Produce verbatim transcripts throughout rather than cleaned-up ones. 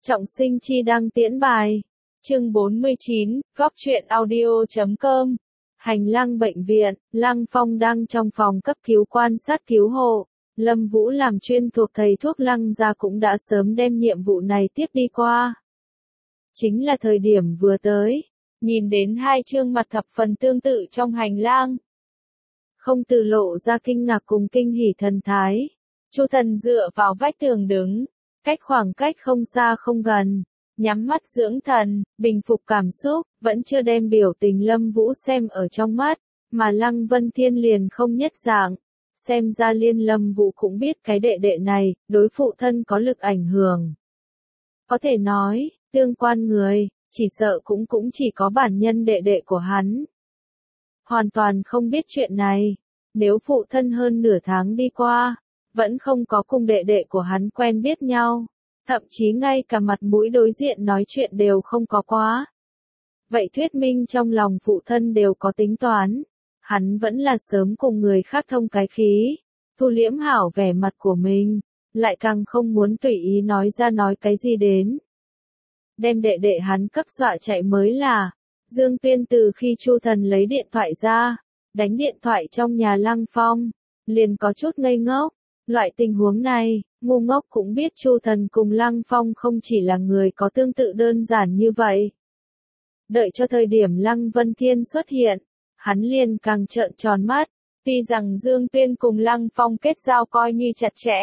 Trọng Sinh chi đăng tiễn bài. Chương bốn mươi chín, góp chuyện audio chấm com. Hành lang bệnh viện, Lăng Phong đang trong phòng cấp cứu quan sát cứu hộ. Lâm Vũ làm chuyên thuộc thầy thuốc Lăng gia cũng đã sớm đem nhiệm vụ này tiếp đi qua. Chính là thời điểm vừa tới, nhìn đến hai trương mặt thập phần tương tự trong hành lang. Không từ lộ ra kinh ngạc cùng kinh hỉ thần thái. Chu Thần dựa vào vách tường đứng, cách khoảng cách không xa không gần, nhắm mắt dưỡng thần, bình phục cảm xúc, vẫn chưa đem biểu tình Lâm Vũ xem ở trong mắt, mà Lăng Vân Thiên liền không nhất dạng. Xem ra liên Lâm Vũ cũng biết cái đệ đệ này, đối phụ thân có lực ảnh hưởng. Có thể nói, tương quan người, chỉ sợ cũng cũng chỉ có bản nhân đệ đệ của hắn. Hoàn toàn không biết chuyện này, nếu phụ thân hơn nửa tháng đi qua, vẫn không có cùng đệ đệ của hắn quen biết nhau, thậm chí ngay cả mặt mũi đối diện nói chuyện đều không có quá. Vậy thuyết minh trong lòng phụ thân đều có tính toán, hắn vẫn là sớm cùng người khác thông cái khí, thu liễm hảo vẻ mặt của mình, lại càng không muốn tùy ý nói ra nói cái gì đến. Đem đệ đệ hắn cấp dọa chạy mới là, Dương Tuyên từ khi Chu Thần lấy điện thoại ra, đánh điện thoại trong nhà Lăng Phong, liền có chút ngây ngốc. Loại tình huống này, ngu ngốc cũng biết Chu Thần cùng Lăng Phong không chỉ là người có tương tự đơn giản như vậy. Đợi cho thời điểm Lăng Vân Thiên xuất hiện, hắn liền càng trợn tròn mắt, tuy rằng Dương Tuyên cùng Lăng Phong kết giao coi như chặt chẽ.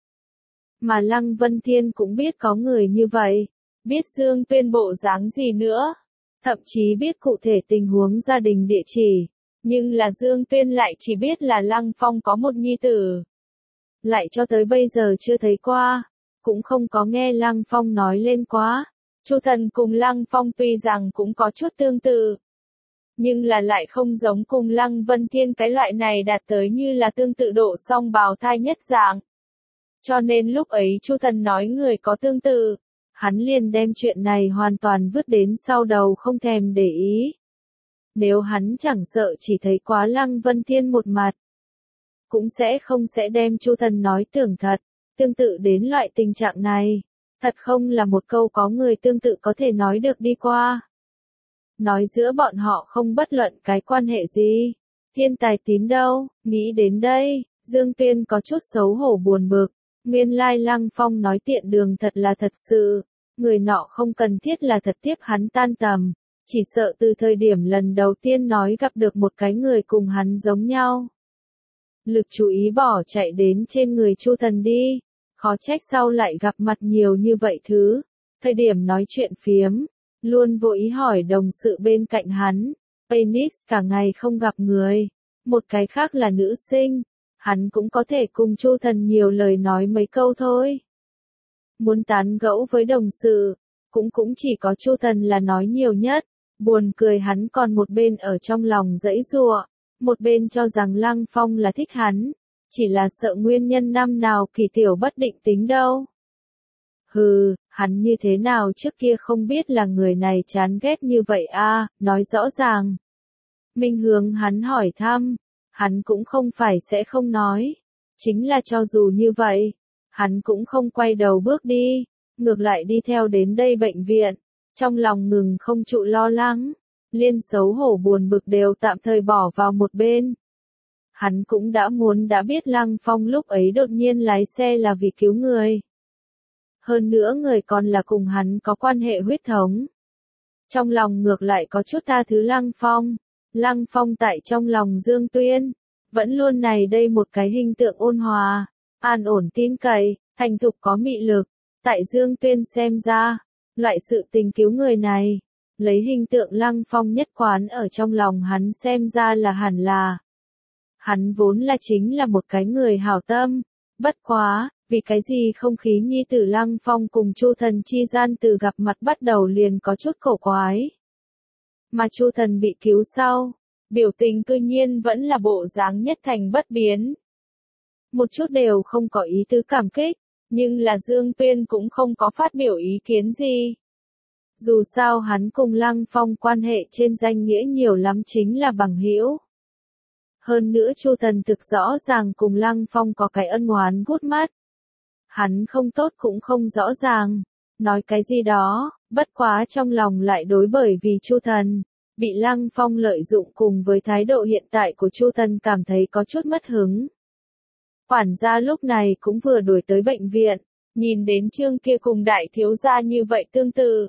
Mà Lăng Vân Thiên cũng biết có người như vậy, biết Dương Tuyên bộ dáng gì nữa, thậm chí biết cụ thể tình huống gia đình địa chỉ, nhưng là Dương Tuyên lại chỉ biết là Lăng Phong có một nhi tử. Lại cho tới bây giờ chưa thấy qua, cũng không có nghe Lăng Phong nói lên quá. Chu Thần cùng Lăng Phong tuy rằng cũng có chút tương tự, nhưng là lại không giống cùng Lăng Vân Thiên cái loại này đạt tới như là tương tự độ song bào thai nhất dạng. Cho nên lúc ấy Chu Thần nói người có tương tự, hắn liền đem chuyện này hoàn toàn vứt đến sau đầu không thèm để ý. Nếu hắn chẳng sợ chỉ thấy quá Lăng Vân Thiên một mặt, cũng sẽ không sẽ đem Chu Thần nói tưởng thật, tương tự đến loại tình trạng này, thật không là một câu có người tương tự có thể nói được đi qua. Nói giữa bọn họ không bất luận cái quan hệ gì, thiên tài tín đâu, nghĩ đến đây, Dương Tuyên có chút xấu hổ buồn bực, nguyên lai Lăng Phong nói tiện đường thật là thật sự, người nọ không cần thiết là thật tiếp hắn tan tầm, chỉ sợ từ thời điểm lần đầu tiên nói gặp được một cái người cùng hắn giống nhau. Lực chú ý bỏ chạy đến trên người Chu Thần đi, khó trách sau lại gặp mặt nhiều như vậy thứ, thời điểm nói chuyện phiếm, luôn vô ý hỏi đồng sự bên cạnh hắn, Penis cả ngày không gặp người, một cái khác là nữ sinh, hắn cũng có thể cùng Chu Thần nhiều lời nói mấy câu thôi. Muốn tán gẫu với đồng sự, cũng cũng chỉ có Chu Thần là nói nhiều nhất, buồn cười hắn còn một bên ở trong lòng giãy giụa. Một bên cho rằng Lăng Phong là thích hắn, chỉ là sợ nguyên nhân năm nào kỳ tiểu bất định tính đâu. Hừ, hắn như thế nào trước kia không biết là người này chán ghét như vậy a, à, nói rõ ràng. Minh hướng hắn hỏi thăm, hắn cũng không phải sẽ không nói, chính là cho dù như vậy, hắn cũng không quay đầu bước đi, ngược lại đi theo đến đây bệnh viện, trong lòng ngừng không trụ lo lắng. Liên xấu hổ buồn bực đều tạm thời bỏ vào một bên. Hắn cũng đã muốn đã biết Lăng Phong lúc ấy đột nhiên lái xe là vì cứu người. Hơn nữa người còn là cùng hắn có quan hệ huyết thống. Trong lòng ngược lại có chút tha thứ Lăng Phong. Lăng Phong tại trong lòng Dương Tuyên, vẫn luôn này đây một cái hình tượng ôn hòa, an ổn tin cậy, thành thục có mị lực. Tại Dương Tuyên xem ra, loại sự tình cứu người này, lấy hình tượng Lăng Phong nhất quán ở trong lòng hắn xem ra là hẳn là. Hắn vốn là chính là một cái người hảo tâm, bất quá, vì cái gì không khí nhi tử Lăng Phong cùng Chu Thần chi gian từ gặp mặt bắt đầu liền có chút cổ quái. Mà Chu Thần bị cứu sau, biểu tình cư nhiên vẫn là bộ dáng nhất thành bất biến. Một chút đều không có ý tứ cảm kích, nhưng là Dương Tuyên cũng không có phát biểu ý kiến gì. Dù sao hắn cùng Lăng Phong quan hệ trên danh nghĩa nhiều lắm chính là bằng hữu. Hơn nữa Chu Thần thực rõ ràng cùng Lăng Phong có cái ân oán gút mắt. Hắn không tốt cũng không rõ ràng, nói cái gì đó, bất quá trong lòng lại đối bởi vì Chu Thần bị Lăng Phong lợi dụng cùng với thái độ hiện tại của Chu Thần cảm thấy có chút mất hứng. Quản gia lúc này cũng vừa đuổi tới bệnh viện, nhìn đến Trương kia cùng đại thiếu gia như vậy tương tự.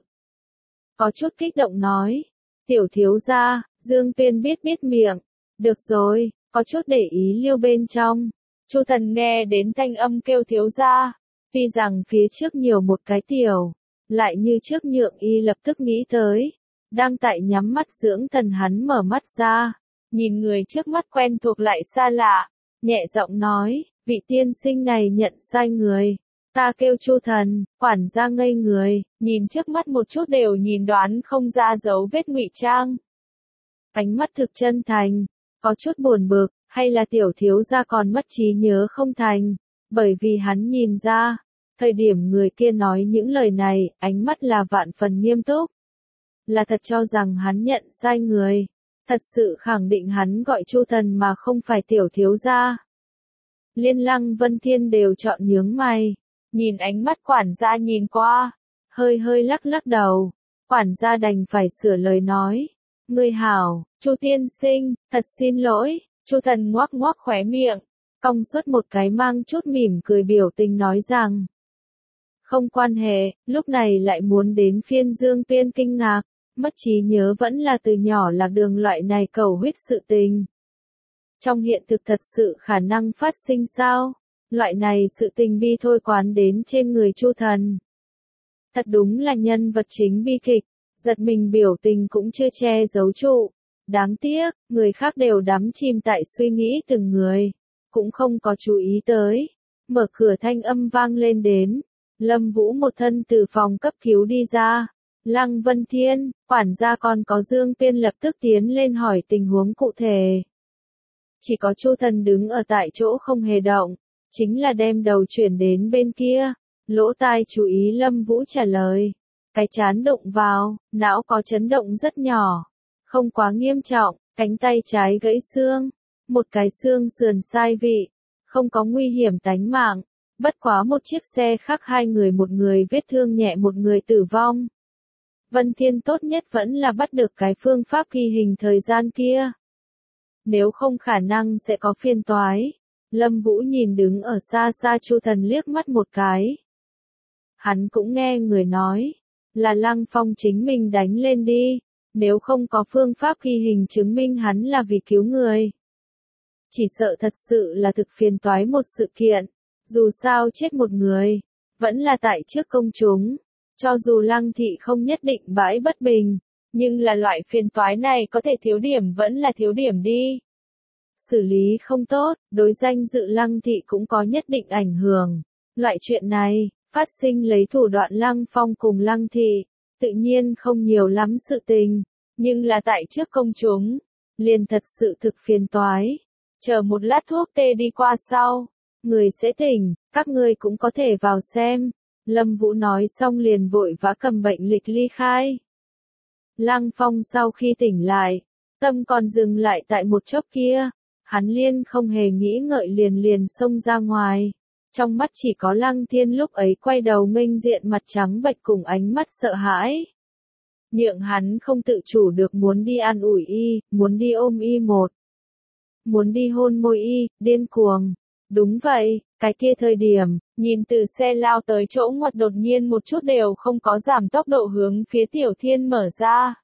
Có chút kích động nói, tiểu thiếu gia, Dương Tuyên biết biết miệng, được rồi, có chút để ý liêu bên trong. Chu Thần nghe đến thanh âm kêu thiếu gia, tuy rằng phía trước nhiều một cái tiểu, lại như trước nhượng y lập tức nghĩ tới, đang tại nhắm mắt dưỡng thần hắn mở mắt ra, nhìn người trước mắt quen thuộc lại xa lạ, nhẹ giọng nói, vị tiên sinh này nhận sai người, ta kêu Chu Thần. Quản gia ngây người, nhìn trước mắt một chút đều nhìn đoán không ra dấu vết ngụy trang. Ánh mắt thực chân thành, có chút buồn bực, hay là tiểu thiếu gia còn mất trí nhớ không thành, bởi vì hắn nhìn ra, thời điểm người kia nói những lời này, ánh mắt là vạn phần nghiêm túc. Là thật cho rằng hắn nhận sai người, thật sự khẳng định hắn gọi Chu Thần mà không phải tiểu thiếu gia. Liên Lăng Vân Thiên đều chọn nhướng mày, nhìn ánh mắt quản gia nhìn qua, hơi hơi lắc lắc đầu, quản gia đành phải sửa lời nói, ngươi hảo, Chu tiên sinh, thật xin lỗi. Chu Thần ngoác ngoác khóe miệng, cong suốt một cái mang chút mỉm cười biểu tình nói rằng, không quan hệ, lúc này lại muốn đến phiên Dương Tuyên kinh ngạc, mất trí nhớ vẫn là từ nhỏ lạc đường loại này cầu huyết sự tình. Trong hiện thực thật sự khả năng phát sinh sao? Loại này sự tình bi thôi quán đến trên người Chu Thần. Thật đúng là nhân vật chính bi kịch, giật mình biểu tình cũng chưa che giấu trụ. Đáng tiếc, người khác đều đắm chìm tại suy nghĩ từng người, cũng không có chú ý tới. Mở cửa thanh âm vang lên đến, Lâm Vũ một thân từ phòng cấp cứu đi ra. Lăng Vân Thiên, quản gia còn có Dương Tuyên lập tức tiến lên hỏi tình huống cụ thể. Chỉ có Chu Thần đứng ở tại chỗ không hề động, chính là đem đầu chuyển đến bên kia, lỗ tai chú ý Lâm Vũ trả lời. Cái chán đụng vào, não có chấn động rất nhỏ, không quá nghiêm trọng, cánh tay trái gãy xương, một cái xương sườn sai vị, không có nguy hiểm tánh mạng, bất quá một chiếc xe khác hai người một người vết thương nhẹ một người tử vong. Vân Thiên tốt nhất vẫn là bắt được cái phương pháp ghi hình thời gian kia. Nếu không khả năng sẽ có phiền toái. Lâm Vũ nhìn đứng ở xa xa Chu Thần liếc mắt một cái. Hắn cũng nghe người nói, là Lăng Phong chính mình đánh lên đi, nếu không có phương pháp ghi hình chứng minh hắn là vì cứu người. Chỉ sợ thật sự là thực phiền toái một sự kiện, dù sao chết một người, vẫn là tại trước công chúng. Cho dù Lăng thị không nhất định bãi bất bình, nhưng là loại phiền toái này có thể thiếu điểm vẫn là thiếu điểm đi. Xử lý không tốt, đối danh dự Lăng thị cũng có nhất định ảnh hưởng. Loại chuyện này, phát sinh lấy thủ đoạn Lăng Phong cùng Lăng thị, tự nhiên không nhiều lắm sự tình, nhưng là tại trước công chúng, liền thật sự thực phiền toái. Chờ một lát thuốc tê đi qua sau, người sẽ tỉnh, các ngươi cũng có thể vào xem. Lâm Vũ nói xong liền vội vã cầm bệnh lịch ly khai. Lăng Phong sau khi tỉnh lại, tâm còn dừng lại tại một chốc kia, hắn liên không hề nghĩ ngợi liền liền xông ra ngoài. Trong mắt chỉ có Lăng Thiên lúc ấy quay đầu nghênh diện mặt trắng bệch cùng ánh mắt sợ hãi. Miệng hắn không tự chủ được muốn đi an ủi y, muốn đi ôm y một. Muốn đi hôn môi y, điên cuồng. Đúng vậy, cái kia thời điểm, nhìn từ xe lao tới chỗ ngoặt đột nhiên một chút đều không có giảm tốc độ hướng phía Tiểu Thiên mở ra.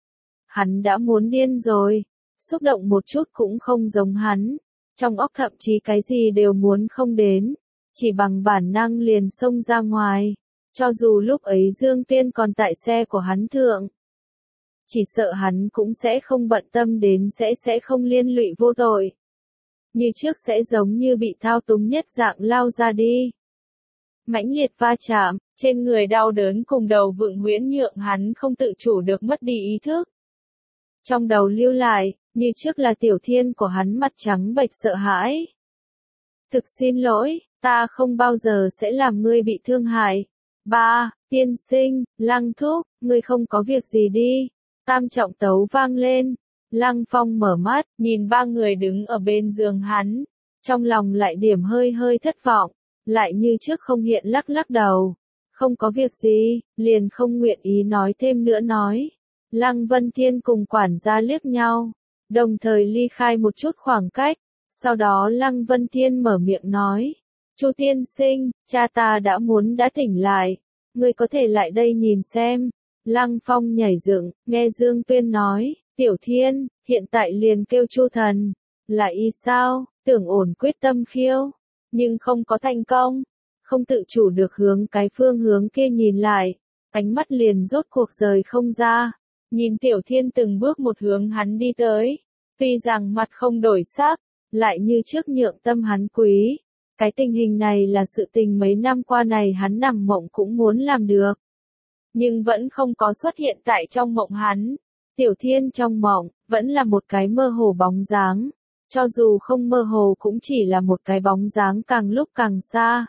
Hắn đã muốn điên rồi, xúc động một chút cũng không giống hắn, trong óc thậm chí cái gì đều muốn không đến, chỉ bằng bản năng liền xông ra ngoài, cho dù lúc ấy Dương Tuyên còn tại xe của hắn thượng. Chỉ sợ hắn cũng sẽ không bận tâm đến sẽ sẽ không liên lụy vô tội. Như trước sẽ giống như bị thao túng nhất dạng lao ra đi. Mãnh liệt va chạm, trên người đau đớn cùng đầu vượng huyễn nhượng hắn không tự chủ được mất đi ý thức. Trong đầu lưu lại, như trước là Tiểu Thiên của hắn mặt trắng bệch sợ hãi. Thực xin lỗi, ta không bao giờ sẽ làm ngươi bị thương hại. Ba, tiên sinh, Lăng thúc, ngươi không có việc gì đi. Tam trọng tấu vang lên. Lăng Phong mở mắt, nhìn ba người đứng ở bên giường hắn. Trong lòng lại điểm hơi hơi thất vọng, lại như trước không hiện lắc lắc đầu. Không có việc gì, liền không nguyện ý nói thêm nữa nói. Lăng Vân Thiên cùng quản gia liếc nhau, đồng thời ly khai một chút khoảng cách. Sau đó Lăng Vân Thiên mở miệng nói, Chu tiên sinh, cha ta đã muốn đã tỉnh lại, ngươi có thể lại đây nhìn xem. Lăng Phong nhảy dựng, nghe Dương Tuyên nói, Tiểu Thiên, hiện tại liền kêu Chu thần, là y sao, tưởng ổn quyết tâm khiêu, nhưng không có thành công, không tự chủ được hướng cái phương hướng kia nhìn lại, ánh mắt liền rốt cuộc rời không ra, nhìn Tiểu Thiên từng bước một hướng hắn đi tới, tuy rằng mặt không đổi sắc, lại như trước nhượng tâm hắn quý. Cái tình hình này là sự tình mấy năm qua này hắn nằm mộng cũng muốn làm được. Nhưng vẫn không có xuất hiện tại trong mộng hắn. Tiểu Thiên trong mộng, vẫn là một cái mơ hồ bóng dáng. Cho dù không mơ hồ cũng chỉ là một cái bóng dáng càng lúc càng xa.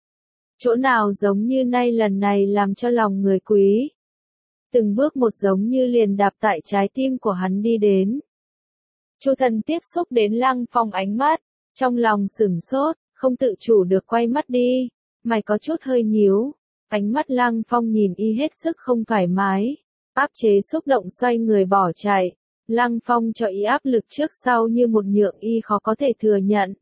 Chỗ nào giống như nay lần này làm cho lòng người quý. Từng bước một giống như liền đạp tại trái tim của hắn đi đến. Chu thần tiếp xúc đến Lăng Phong ánh mắt, trong lòng sửng sốt, không tự chủ được quay mắt đi, mày có chút hơi nhíu, ánh mắt Lăng Phong nhìn y hết sức không thoải mái, áp chế xúc động xoay người bỏ chạy, Lăng Phong cho y áp lực trước sau như một nhượng y khó có thể thừa nhận.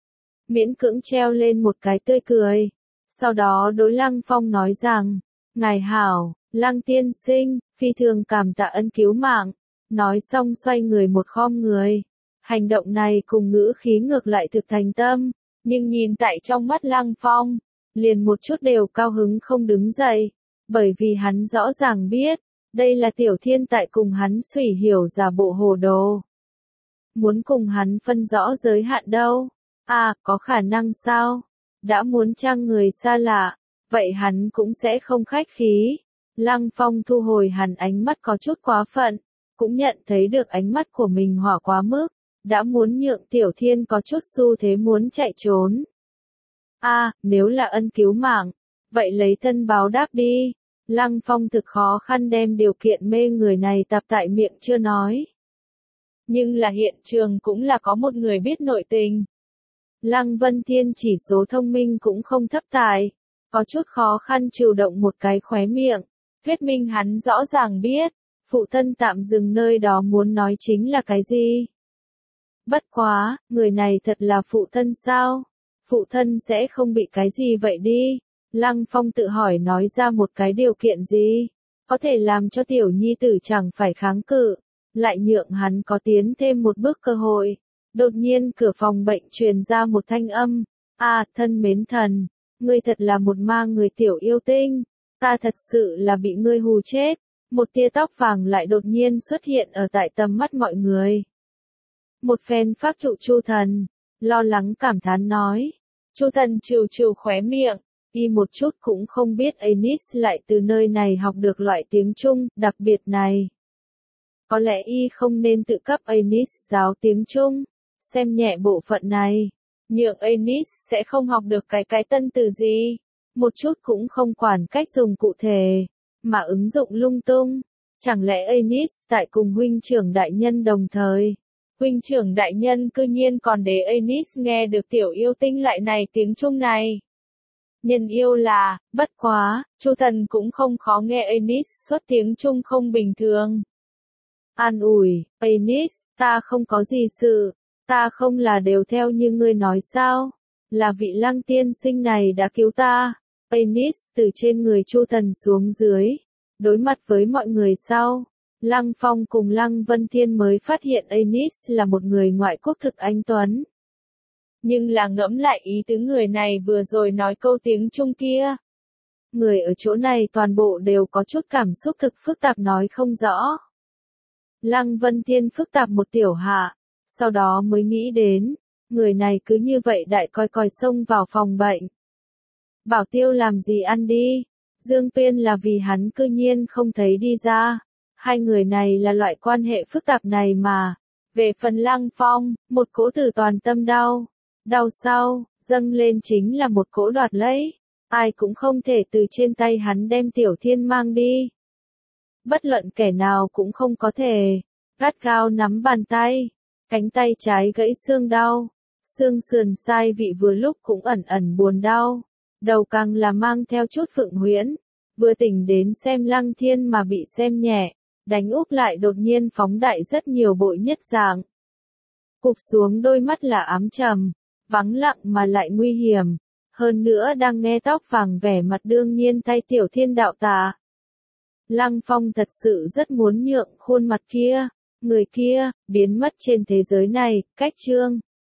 Miễn cưỡng treo lên một cái tươi cười, sau đó đối Lăng Phong nói rằng, ngài hảo, Lăng tiên sinh, phi thường cảm tạ ân cứu mạng. Nói xong xoay người một khom người. Hành động này cùng ngữ khí ngược lại thực thành tâm, nhưng nhìn tại trong mắt Lăng Phong, liền một chút đều cao hứng không đứng dậy, bởi vì hắn rõ ràng biết, đây là Tiểu Thiên tại cùng hắn suy hiểu giả bộ hồ đồ. Muốn cùng hắn phân rõ giới hạn đâu? À, có khả năng sao? Đã muốn trang người xa lạ, vậy hắn cũng sẽ không khách khí. Lăng Phong thu hồi hẳn ánh mắt có chút quá phận. Cũng nhận thấy được ánh mắt của mình hỏa quá mức, đã muốn nhượng Tiểu Thiên có chút xu thế muốn chạy trốn. A, à, nếu là ân cứu mạng, vậy lấy thân báo đáp đi. Lăng Phong thực khó khăn đem điều kiện mê người này tạp tại miệng chưa nói. Nhưng là hiện trường cũng là có một người biết nội tình. Lăng Vân Thiên chỉ số thông minh cũng không thấp tài, có chút khó khăn chịu động một cái khóe miệng, thuyết minh hắn rõ ràng biết. Phụ thân tạm dừng nơi đó muốn nói chính là cái gì? Bất quá, người này thật là phụ thân sao? Phụ thân sẽ không bị cái gì vậy đi? Lăng Phong tự hỏi nói ra một cái điều kiện gì? Có thể làm cho tiểu nhi tử chẳng phải kháng cự, lại nhượng hắn có tiến thêm một bước cơ hội. Đột nhiên cửa phòng bệnh truyền ra một thanh âm. À, thân mến thần, ngươi thật là một ma người tiểu yêu tinh. Ta thật sự là bị ngươi hù chết. Một tia tóc vàng lại đột nhiên xuất hiện ở tại tầm mắt mọi người. Một phen phác trụ Chu thần, lo lắng cảm thán nói. Chu thần trừ trừ khóe miệng, y một chút cũng không biết Anis lại từ nơi này học được loại tiếng Trung đặc biệt này. Có lẽ y không nên tự cấp Anis giáo tiếng Trung, xem nhẹ bộ phận này, nhượng Anis sẽ không học được cái cái tân từ gì, một chút cũng không quản cách dùng cụ thể. Mà ứng dụng lung tung, chẳng lẽ Anis tại cùng huynh trưởng đại nhân đồng thời, huynh trưởng đại nhân cư nhiên còn để Anis nghe được tiểu yêu tinh lại này tiếng Trung này. Nhân yêu là, bất quá, Chu thần cũng không khó nghe Anis xuất tiếng Trung không bình thường. An ủi, Anis, ta không có gì sự, ta không là đều theo như ngươi nói sao, là vị Lăng tiên sinh này đã cứu ta. Anis từ trên người Chu thần xuống dưới, đối mặt với mọi người sau, Lăng Phong cùng Lăng Vân Thiên mới phát hiện Anis là một người ngoại quốc thực anh tuấn. Nhưng là ngẫm lại ý tứ người này vừa rồi nói câu tiếng Trung kia. Người ở chỗ này toàn bộ đều có chút cảm xúc thực phức tạp nói không rõ. Lăng Vân Thiên phức tạp một tiểu hạ, sau đó mới nghĩ đến, người này cứ như vậy đại coi coi xông vào phòng bệnh. Bảo Tiêu làm gì ăn đi, Dương Tuyên là vì hắn cư nhiên không thấy đi ra, hai người này là loại quan hệ phức tạp này mà, về phần Lăng Phong, một cỗ từ toàn tâm đau, đau sau, dâng lên chính là một cỗ đoạt lấy, ai cũng không thể từ trên tay hắn đem Tiểu Thiên mang đi. Bất luận kẻ nào cũng không có thể, gắt gao nắm bàn tay, cánh tay trái gãy xương đau, xương sườn sai vị vừa lúc cũng ẩn ẩn buồn đau. đầu càng là mang theo chút phượng huyễn, vừa tỉnh đến xem Lăng Thiên mà bị xem nhẹ, đánh úp lại đột nhiên phóng đại rất nhiều bội nhất dạng. Cụp xuống đôi mắt là ám trầm, vắng lặng mà lại nguy hiểm, hơn nữa đang nghe tóc vàng vẻ mặt đương nhiên thay Tiểu Thiên đạo tà. Lăng Phong thật sự rất muốn nhượng khuôn mặt kia, người kia, biến mất trên thế giới này, cách Trương